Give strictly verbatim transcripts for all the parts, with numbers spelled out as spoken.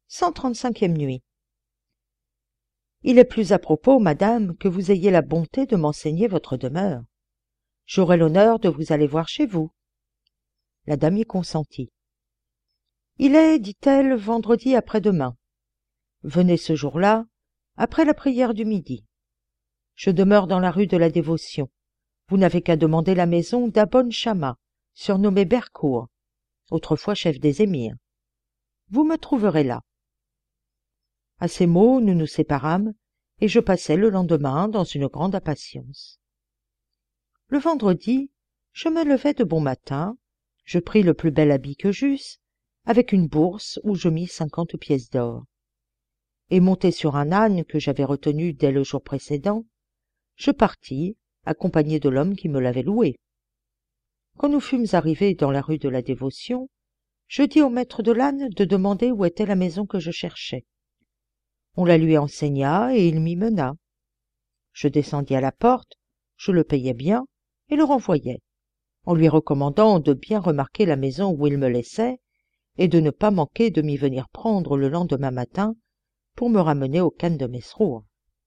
cent trente-cinquième nuit. Il est plus à propos, madame, que vous ayez la bonté de m'enseigner votre demeure. J'aurai l'honneur de vous aller voir chez vous. La dame y consentit. Il est, dit-elle, vendredi après-demain. Venez ce jour-là, après la prière du midi. Je demeure dans la rue de la Dévotion. Vous n'avez qu'à demander la maison d'Abon Chama, surnommé Bercourt, autrefois chef des émirs. Vous me trouverez là. À ces mots, nous nous séparâmes, et je passai le lendemain dans une grande impatience. Le vendredi, je me levai de bon matin, je pris le plus bel habit que j'eusse, avec une bourse où je mis cinquante pièces d'or. Et monté sur un âne que j'avais retenu dès le jour précédent, je partis, accompagné de l'homme qui me l'avait loué. Quand nous fûmes arrivés dans la rue de la Dévotion, je dis au maître de l'âne de demander où était la maison que je cherchais. On la lui enseigna et il m'y mena. Je descendis à la porte, je le payai bien et le renvoyai, en lui recommandant de bien remarquer la maison où il me laissait et de ne pas manquer de m'y venir prendre le lendemain matin pour me ramener au khan de Mesrour.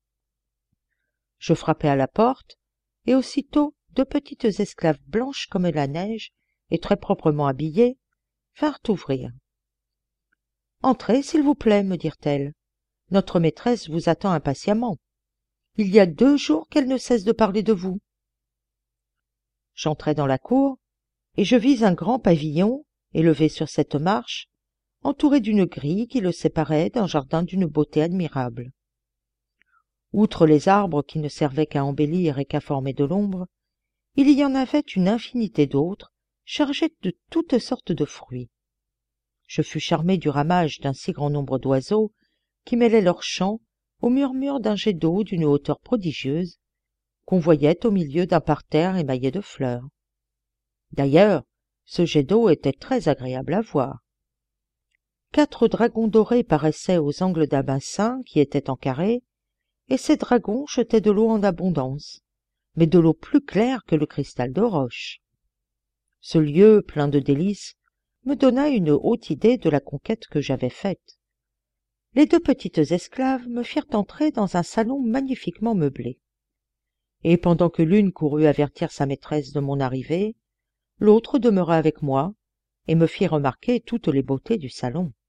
Je frappai à la porte, et aussitôt deux petites esclaves blanches comme la neige et très proprement habillées vinrent ouvrir. « Entrez, s'il vous plaît, me dirent-elles. Notre maîtresse vous attend impatiemment. Il y a deux jours qu'elle ne cesse de parler de vous. » J'entrai dans la cour, et je vis un grand pavillon, élevé sur cette marche, entouré d'une grille qui le séparait d'un jardin d'une beauté admirable. Outre les arbres qui ne servaient qu'à embellir et qu'à former de l'ombre, il y en avait une infinité d'autres, chargées de toutes sortes de fruits. Je fus charmé du ramage d'un si grand nombre d'oiseaux qui mêlaient leurs chants au murmure d'un jet d'eau d'une hauteur prodigieuse, qu'on voyait au milieu d'un parterre émaillé de fleurs. D'ailleurs, ce jet d'eau était très agréable à voir. Quatre dragons dorés paraissaient aux angles d'un bassin qui était en carré, et ces dragons jetaient de l'eau en abondance, mais de l'eau plus claire que le cristal de roche. Ce lieu, plein de délices, me donna une haute idée de la conquête que j'avais faite. Les deux petites esclaves me firent entrer dans un salon magnifiquement meublé. Et pendant que l'une courut avertir sa maîtresse de mon arrivée, l'autre demeura avec moi et me fit remarquer toutes les beautés du salon.